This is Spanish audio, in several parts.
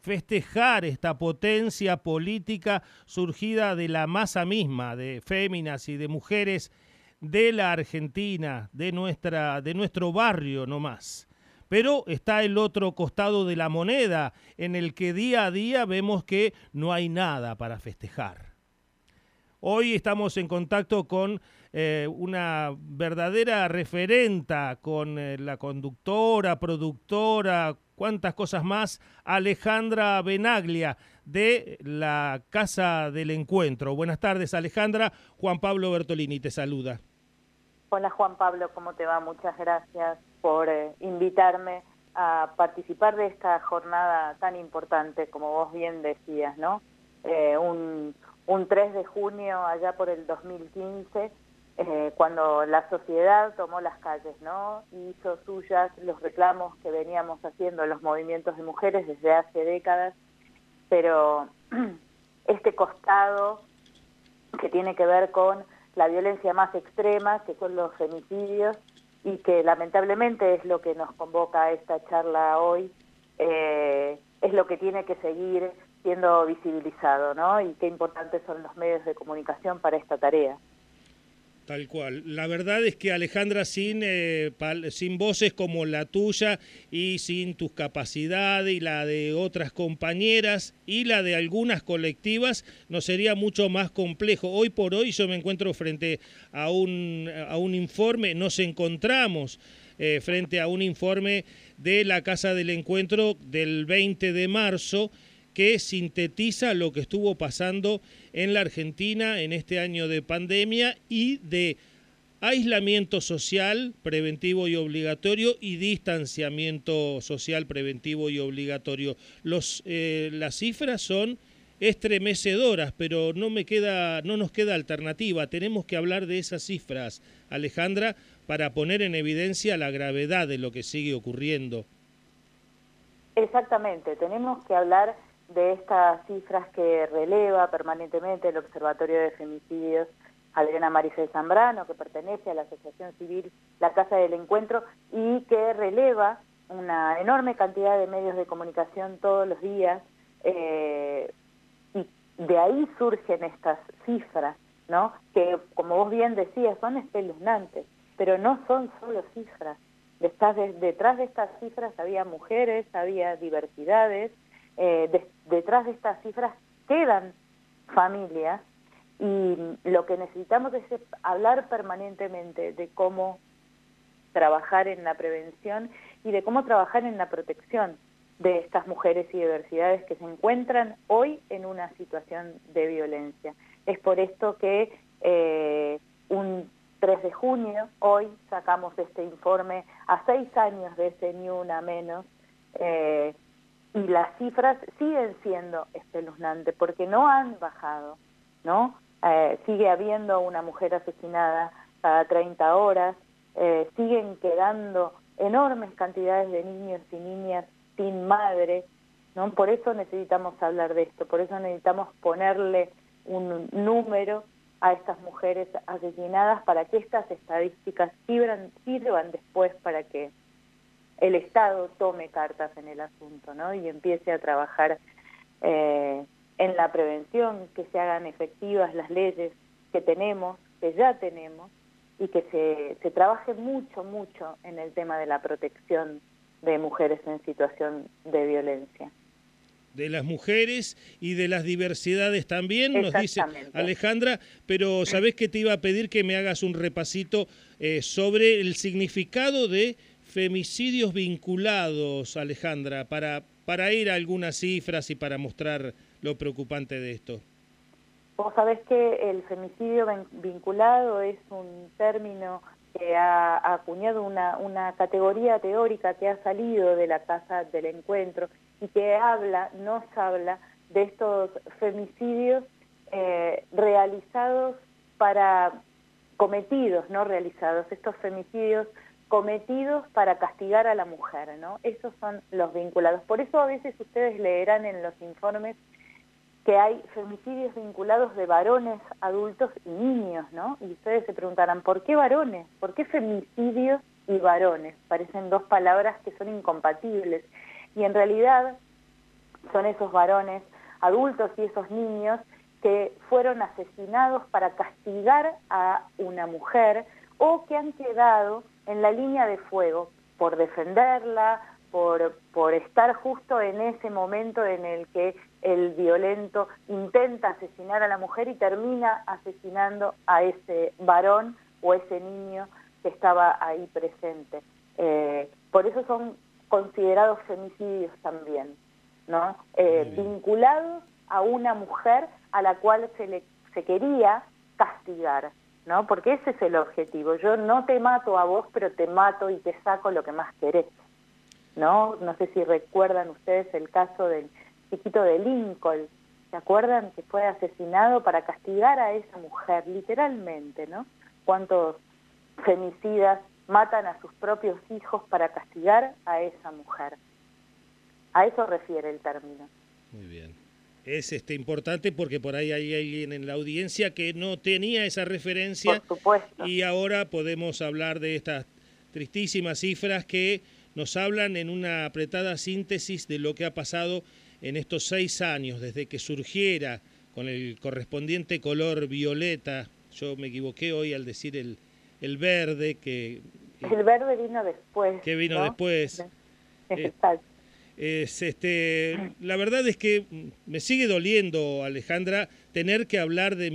festejar esta potencia política surgida de la masa misma, de féminas y de mujeres de la Argentina, de nuestro barrio nomás. Pero está el otro costado de la moneda, en el que día a día vemos que no hay nada para festejar. Hoy estamos en contacto con una verdadera referenta, con la conductora, productora, cuántas cosas más, Alejandra Benaglia, de la Casa del Encuentro. Buenas tardes, Alejandra. Juan Pablo Bertolini te saluda. Hola Juan Pablo, ¿cómo te va? Muchas gracias por invitarme a participar de esta jornada tan importante, como vos bien decías, ¿no? Un 3 de junio, allá por el 2015, cuando la sociedad tomó las calles, ¿no? Y hizo suyas los reclamos que veníamos haciendo los movimientos de mujeres desde hace décadas, pero este costado que tiene que ver con la violencia más extrema, que son los femicidios, y que lamentablemente es lo que nos convoca a esta charla hoy, es lo que tiene que seguir siendo visibilizado, ¿no? Y qué importantes son los medios de comunicación para esta tarea. Tal cual. La verdad es que, Alejandra, sin voces como la tuya y sin tus capacidades y la de otras compañeras y la de algunas colectivas, nos sería mucho más complejo. Hoy por hoy yo me encuentro frente a un informe, nos encontramos frente a un informe de la Casa del Encuentro del 20 de marzo, que sintetiza lo que estuvo pasando en la Argentina en este año de pandemia y de aislamiento social preventivo y obligatorio y distanciamiento social preventivo y obligatorio. Las cifras son estremecedoras, pero no nos queda alternativa. Tenemos que hablar de esas cifras, Alejandra, para poner en evidencia la gravedad de lo que sigue ocurriendo. Exactamente, tenemos que hablar de estas cifras que releva permanentemente el Observatorio de Femicidios Adriana Maricel Zambrano, que pertenece a la Asociación Civil La Casa del Encuentro y que releva una enorme cantidad de medios de comunicación todos los días, y de ahí surgen estas cifras, ¿no? Que, como vos bien decías, son espeluznantes, pero no son solo cifras. Detrás de estas cifras había mujeres, había diversidades, detrás de estas cifras quedan familias, y lo que necesitamos es hablar permanentemente de cómo trabajar en la prevención y de cómo trabajar en la protección de estas mujeres y diversidades que se encuentran hoy en una situación de violencia. Es por esto que un 3 de junio, hoy sacamos este informe a 6 años de ese Ni Una Menos, y las cifras siguen siendo espeluznantes porque no han bajado, ¿no? Sigue habiendo una mujer asesinada cada 30 horas, siguen quedando enormes cantidades de niños y niñas sin madre, ¿no? Por eso necesitamos hablar de esto, por eso necesitamos ponerle un número a estas mujeres asesinadas para que estas estadísticas sirvan después para que el Estado tome cartas en el asunto, ¿no? Y empiece a trabajar en la prevención, que se hagan efectivas las leyes que tenemos, que ya tenemos, y que se trabaje mucho, mucho en el tema de la protección de mujeres en situación de violencia. De las mujeres y de las diversidades también, nos dice Alejandra, pero ¿sabés que te iba a pedir que me hagas un repasito sobre el significado de femicidios vinculados, Alejandra, para ir a algunas cifras y para mostrar lo preocupante de esto? Vos sabés que el femicidio vinculado es un término que ha acuñado una categoría teórica que ha salido de la Casa del Encuentro y que nos habla de estos femicidios realizados cometidos, no realizados, estos femicidios cometidos para castigar a la mujer, ¿no? Esos son los vinculados. Por eso a veces ustedes leerán en los informes que hay femicidios vinculados de varones, adultos y niños, ¿no? Y ustedes se preguntarán, ¿por qué varones? ¿Por qué femicidios y varones? Parecen dos palabras que son incompatibles. Y en realidad son esos varones adultos y esos niños que fueron asesinados para castigar a una mujer o que han quedado en la línea de fuego por defenderla, por estar justo en ese momento en el que el violento intenta asesinar a la mujer y termina asesinando a ese varón o ese niño que estaba ahí presente. Por eso son considerados femicidios también, ¿no? Vinculados a una mujer a la cual se quería castigar, ¿no? Porque ese es el objetivo. Yo no te mato a vos, pero te mato y te saco lo que más querés, ¿no? No sé si recuerdan ustedes el caso del chiquito de Lincoln, ¿se acuerdan? Que fue asesinado para castigar a esa mujer, literalmente, ¿no? ¿Cuántos femicidas matan a sus propios hijos para castigar a esa mujer? A eso refiere el término. Muy bien. Es importante porque por ahí hay alguien en la audiencia que no tenía esa referencia. Por supuesto. Y ahora podemos hablar de estas tristísimas cifras que nos hablan en una apretada síntesis de lo que ha pasado en estos 6 años, desde que surgiera con el correspondiente color violeta. Yo me equivoqué hoy al decir el verde, que... El verde vino después. Que vino, ¿no? Después. Exacto. La verdad es que me sigue doliendo, Alejandra, tener que hablar de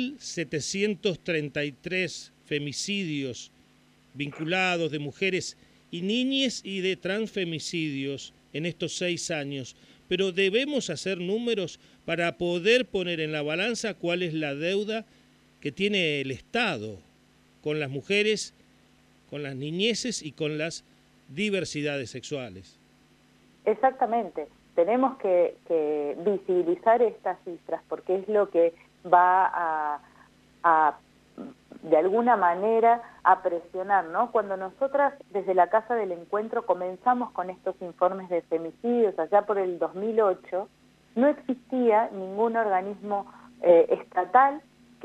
1.733 femicidios vinculados de mujeres y niñas y de transfemicidios en estos 6 años. Pero debemos hacer números para poder poner en la balanza cuál es la deuda que tiene el Estado con las mujeres, con las niñeces y con las diversidades sexuales. Exactamente, tenemos que visibilizar estas cifras porque es lo que va a de alguna manera a presionar, ¿no? Cuando nosotras desde la Casa del Encuentro comenzamos con estos informes de femicidios allá por el 2008, no existía ningún organismo estatal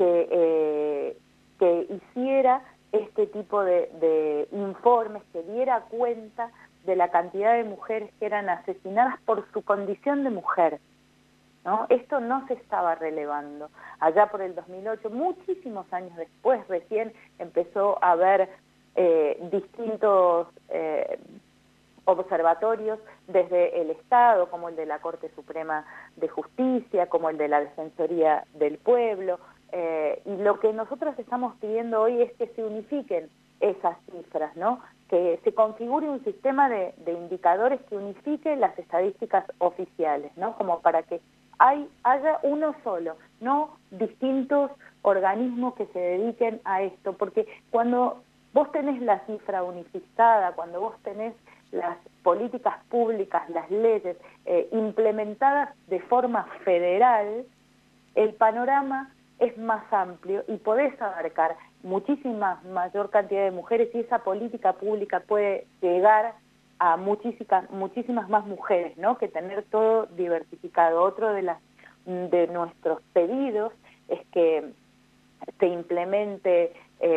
que hiciera este tipo de informes, que diera cuenta de la cantidad de mujeres que eran asesinadas por su condición de mujer, ¿no? Esto no se estaba relevando. Allá por el 2008, muchísimos años después, recién empezó a haber distintos observatorios desde el Estado, como el de la Corte Suprema de Justicia, como el de la Defensoría del Pueblo, y lo que nosotros estamos pidiendo hoy es que se unifiquen esas cifras, ¿no? Que se configure un sistema de indicadores que unifique las estadísticas oficiales, ¿no? Como para que haya uno solo, no distintos organismos que se dediquen a esto, porque cuando vos tenés la cifra unificada, cuando vos tenés las políticas públicas, las leyes implementadas de forma federal, el panorama es más amplio y podés abarcar muchísima mayor cantidad de mujeres y esa política pública puede llegar a muchísimas más mujeres, ¿no? Que tener todo diversificado. Otro de nuestros pedidos es que se implemente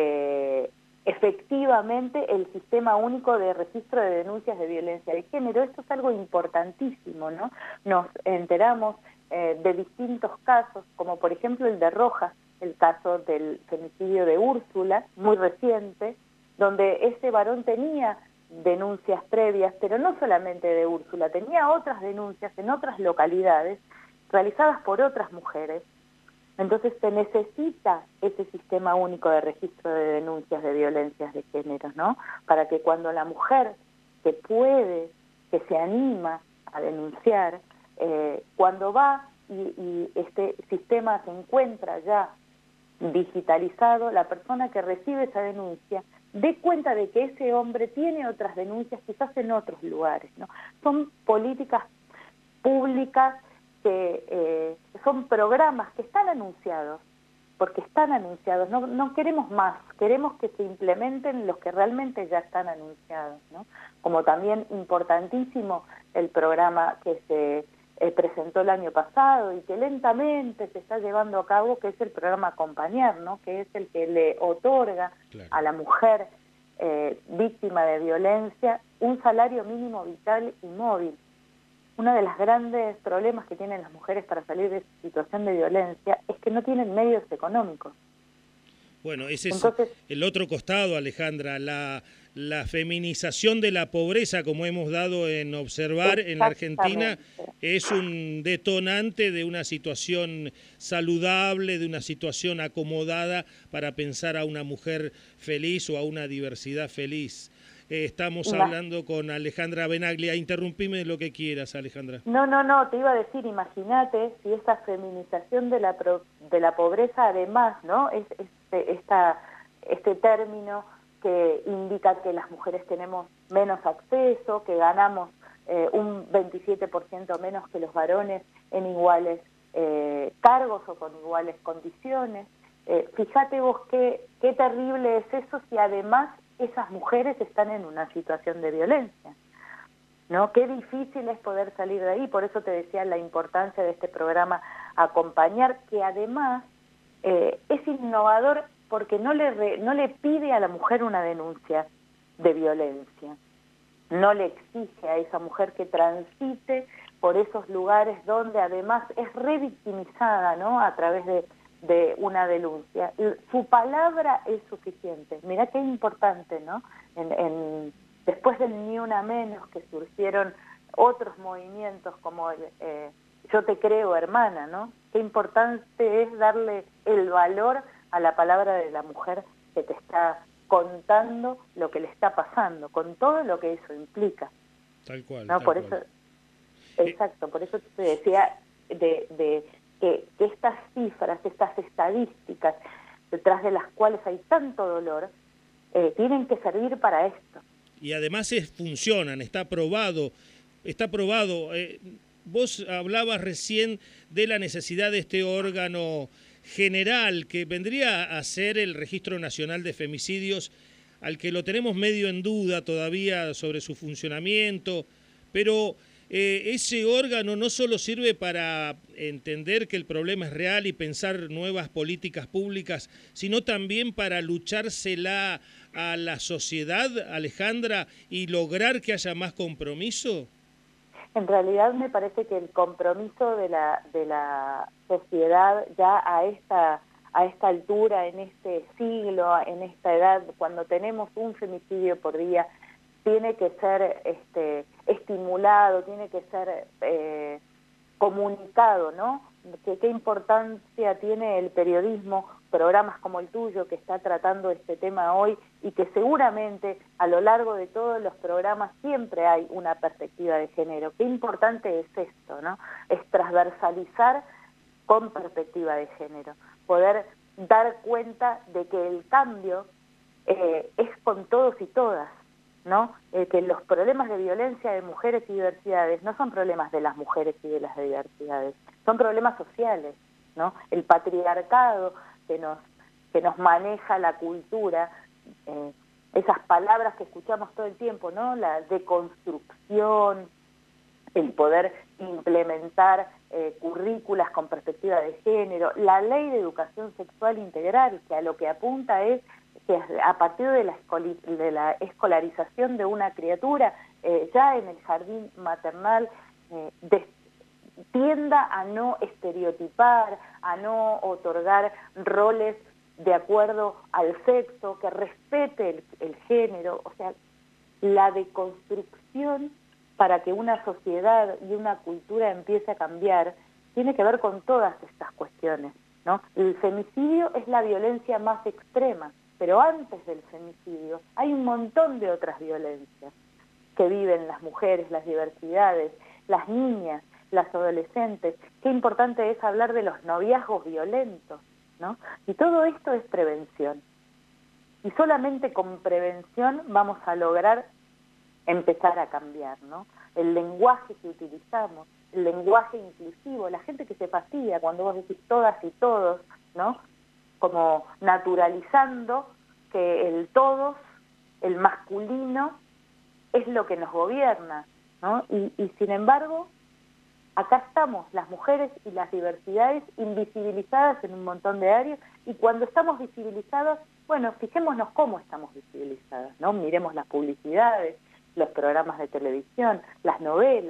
efectivamente el sistema único de registro de denuncias de violencia de género. Esto es algo importantísimo, ¿no? Nos enteramos de distintos casos, como por ejemplo el de Rojas, el caso del femicidio de Úrsula, muy reciente, donde ese varón tenía denuncias previas, pero no solamente de Úrsula, tenía otras denuncias en otras localidades realizadas por otras mujeres. Entonces se necesita ese sistema único de registro de denuncias de violencias de género, ¿no? Para que cuando la mujer que puede, que se anima a denunciar, cuando va y este sistema se encuentra ya digitalizado, la persona que recibe esa denuncia dé cuenta de que ese hombre tiene otras denuncias quizás en otros lugares, ¿no? Son políticas públicas que son programas que están anunciados, porque están anunciados, no queremos más, queremos que se implementen los que realmente ya están anunciados, ¿no? Como también importantísimo el programa que se presentó el año pasado y que lentamente se está llevando a cabo, que es el programa Acompañar, ¿no? Que es el que le otorga a la mujer víctima de violencia un salario mínimo vital y móvil. uno de los grandes problemas que tienen las mujeres para salir de esa situación de violencia es que no tienen medios económicos. Bueno, ese Entonces, es el otro costado, Alejandra, la feminización de la pobreza, como hemos dado en observar en la Argentina, es un detonante de una situación saludable, de una situación acomodada para pensar a una mujer feliz o a una diversidad feliz. Estamos hablando con Alejandra Benaglia. Interrumpime lo que quieras, Alejandra. No, te iba a decir, imagínate si esta feminización de la pobreza, además, ¿no? Es este término que indica que las mujeres tenemos menos acceso, que ganamos un 27% menos que los varones en iguales cargos o con iguales condiciones. Fíjate vos qué terrible es eso si además esas mujeres están en una situación de violencia, ¿no? Qué difícil es poder salir de ahí, por eso te decía la importancia de este programa acompañar, que además es innovador porque no le pide a la mujer una denuncia de violencia, no le exige a esa mujer que transite por esos lugares donde además es revictimizada, ¿no? A través de una denuncia. Su palabra es suficiente. Mirá qué importante, ¿no? Después del Ni Una Menos, que surgieron otros movimientos como Yo Te Creo, Hermana, ¿no? Qué importante es darle el valor a la palabra de la mujer que te está contando lo que le está pasando, con todo lo que eso implica. Tal cual, ¿no? tal Por cual. eso, exacto, por eso te decía que estas cifras, estas estadísticas, detrás de las cuales hay tanto dolor, tienen que servir para esto. Y además funcionan, está probado. Vos hablabas recién de la necesidad de este órgano general que vendría a ser el Registro Nacional de Femicidios, al que lo tenemos medio en duda todavía sobre su funcionamiento, pero ese órgano no solo sirve para entender que el problema es real y pensar nuevas políticas públicas, sino también para luchársela a la sociedad, Alejandra, y lograr que haya más compromiso. En realidad me parece que el compromiso de la sociedad ya a esta altura, en este siglo, en esta edad, cuando tenemos un femicidio por día, tiene que ser estimulado, tiene que ser comunicado, ¿no? Qué importancia tiene el periodismo, programas como el tuyo que está tratando este tema hoy y que seguramente a lo largo de todos los programas siempre hay una perspectiva de género. Qué importante es esto, ¿no? Es transversalizar con perspectiva de género, poder dar cuenta de que el cambio es con todos y todas, ¿no? Que los problemas de violencia de mujeres y diversidades no son problemas de las mujeres y de las diversidades, son problemas sociales, ¿no? El patriarcado que nos maneja la cultura, esas palabras que escuchamos todo el tiempo, ¿no? La deconstrucción, el poder implementar currículas con perspectiva de género, la ley de educación sexual integral, que a lo que apunta es que a partir de la escolarización de una criatura, ya en el jardín maternal, tienda a no estereotipar, a no otorgar roles de acuerdo al sexo, que respete el género, o sea, la deconstrucción para que una sociedad y una cultura empiece a cambiar, tiene que ver con todas estas cuestiones, ¿no? El femicidio es la violencia más extrema, pero antes del femicidio hay un montón de otras violencias que viven las mujeres, las diversidades, las niñas, las adolescentes. Qué importante es hablar de los noviazgos violentos, ¿no? Y todo esto es prevención. Y solamente con prevención vamos a lograr empezar a cambiar, ¿no? El lenguaje que utilizamos, el lenguaje inclusivo, la gente que se fastidia cuando vos decís todas y todos, ¿no? Como naturalizando que el todos, el masculino, es lo que nos gobierna, ¿no? Y sin embargo, acá estamos, las mujeres y las diversidades invisibilizadas en un montón de áreas, y cuando estamos visibilizadas, bueno, fijémonos cómo estamos visibilizadas, ¿no? Miremos las publicidades, los programas de televisión, las novelas,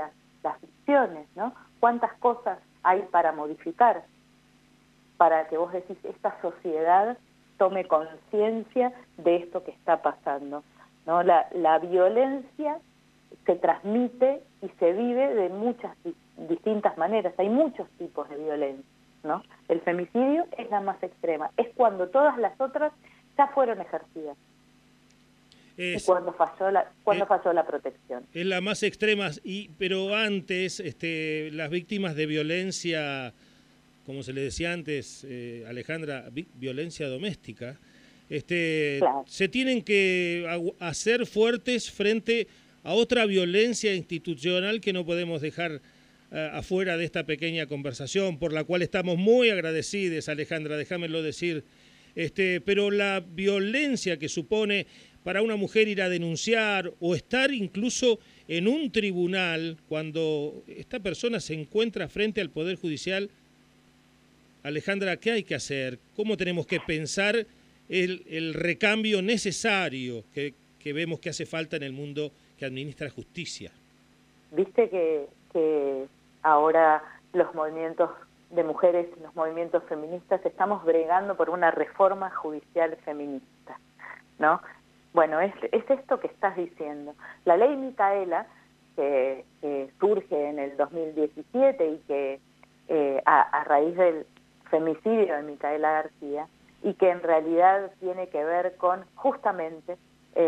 las ficciones, ¿no? ¿Cuántas cosas hay para modificar? Para que vos decís, esta sociedad tome conciencia de esto que está pasando, ¿no? La violencia se transmite y se vive de muchas distintas maneras. Hay muchos tipos de violencia, ¿no? El femicidio es la más extrema. Es cuando todas las otras ya fueron ejercidas. Y cuando falló la protección. Es la más extrema, pero antes las víctimas de violencia, como se le decía antes, Alejandra, violencia doméstica, Claro. se tienen que hacer fuertes frente a otra violencia institucional que no podemos dejar afuera de esta pequeña conversación, por la cual estamos muy agradecidos, Alejandra, déjamelo decir, pero la violencia que supone para una mujer ir a denunciar o estar incluso en un tribunal cuando esta persona se encuentra frente al Poder Judicial. Alejandra, ¿qué hay que hacer? ¿Cómo tenemos que pensar el recambio necesario que vemos que hace falta en el mundo que administra justicia? Viste que ahora los movimientos de mujeres, los movimientos feministas, estamos bregando por una reforma judicial feminista, ¿no? Bueno, es esto que estás diciendo. La ley Micaela, que surge en el 2017 y que a raíz del femicidio de Micaela García, y que en realidad tiene que ver con justamente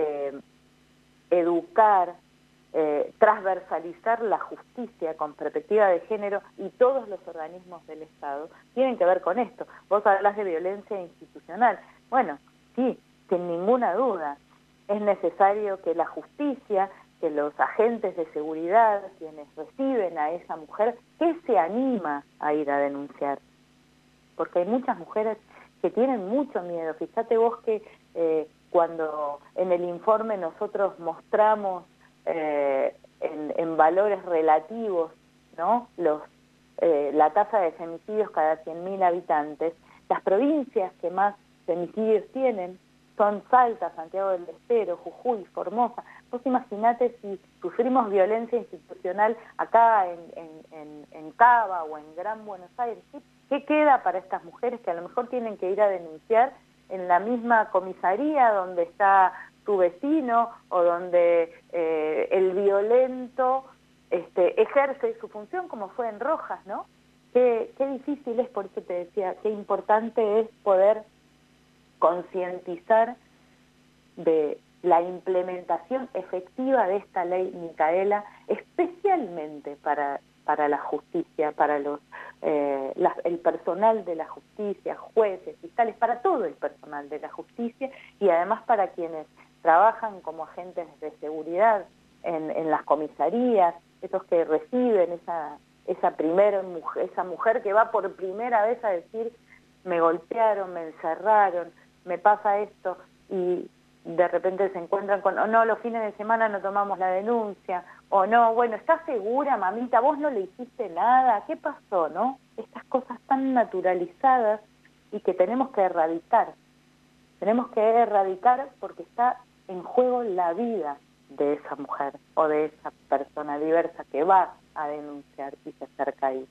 educar, transversalizar la justicia con perspectiva de género, y todos los organismos del Estado tienen que ver con esto. Vos hablas de violencia institucional. Bueno, sí, sin ninguna duda. Es necesario que la justicia, que los agentes de seguridad, quienes reciben a esa mujer, que se anima a ir a denunciar. Porque hay muchas mujeres que tienen mucho miedo. Fíjate vos que cuando en el informe nosotros mostramos en valores relativos, ¿no? La tasa de femicidios cada 100.000 habitantes, las provincias que más femicidios tienen son Salta, Santiago del Estero, Jujuy, Formosa. Vos imaginate si sufrimos violencia institucional acá en Cava o en Gran Buenos Aires. ¿Qué queda para estas mujeres que a lo mejor tienen que ir a denunciar en la misma comisaría donde está su vecino o donde el violento ejerce su función, como fue en Rojas, ¿no? Qué difícil es, por eso te decía, qué importante es poder concientizar de la implementación efectiva de esta ley Micaela, especialmente para la justicia, para el personal de la justicia, jueces, fiscales, para todo el personal de la justicia, y además para quienes trabajan como agentes de seguridad en las comisarías, esos que reciben esa mujer que va por primera vez a decir: me golpearon, me encerraron, me pasa esto, y de repente se encuentran con: oh no, los fines de semana no tomamos la denuncia, o no, bueno, ¿estás segura, mamita? ¿Vos no le hiciste nada? ¿Qué pasó, no? Estas cosas tan naturalizadas y que tenemos que erradicar. Tenemos que erradicar porque está en juego la vida de esa mujer o de esa persona diversa que va a denunciar y se acerca ahí.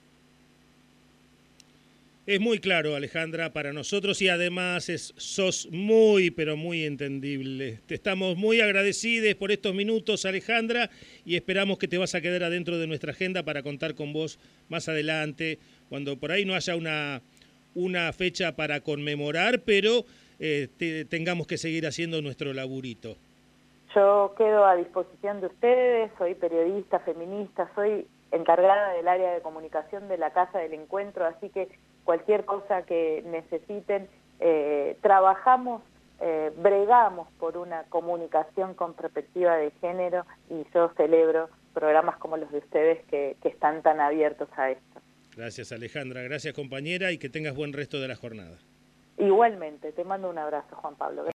Es muy claro, Alejandra, para nosotros, y además sos muy, pero muy entendible. Te estamos muy agradecidos por estos minutos, Alejandra, y esperamos que te vas a quedar adentro de nuestra agenda para contar con vos más adelante, cuando por ahí no haya una fecha para conmemorar, pero tengamos que seguir haciendo nuestro laburito. Yo quedo a disposición de ustedes, soy periodista, feminista, soy encargada del área de comunicación de la Casa del Encuentro, así que cualquier cosa que necesiten, trabajamos, bregamos por una comunicación con perspectiva de género, y yo celebro programas como los de ustedes que están tan abiertos a esto. Gracias, Alejandra, gracias, compañera, y que tengas buen resto de la jornada. Igualmente, te mando un abrazo, Juan Pablo.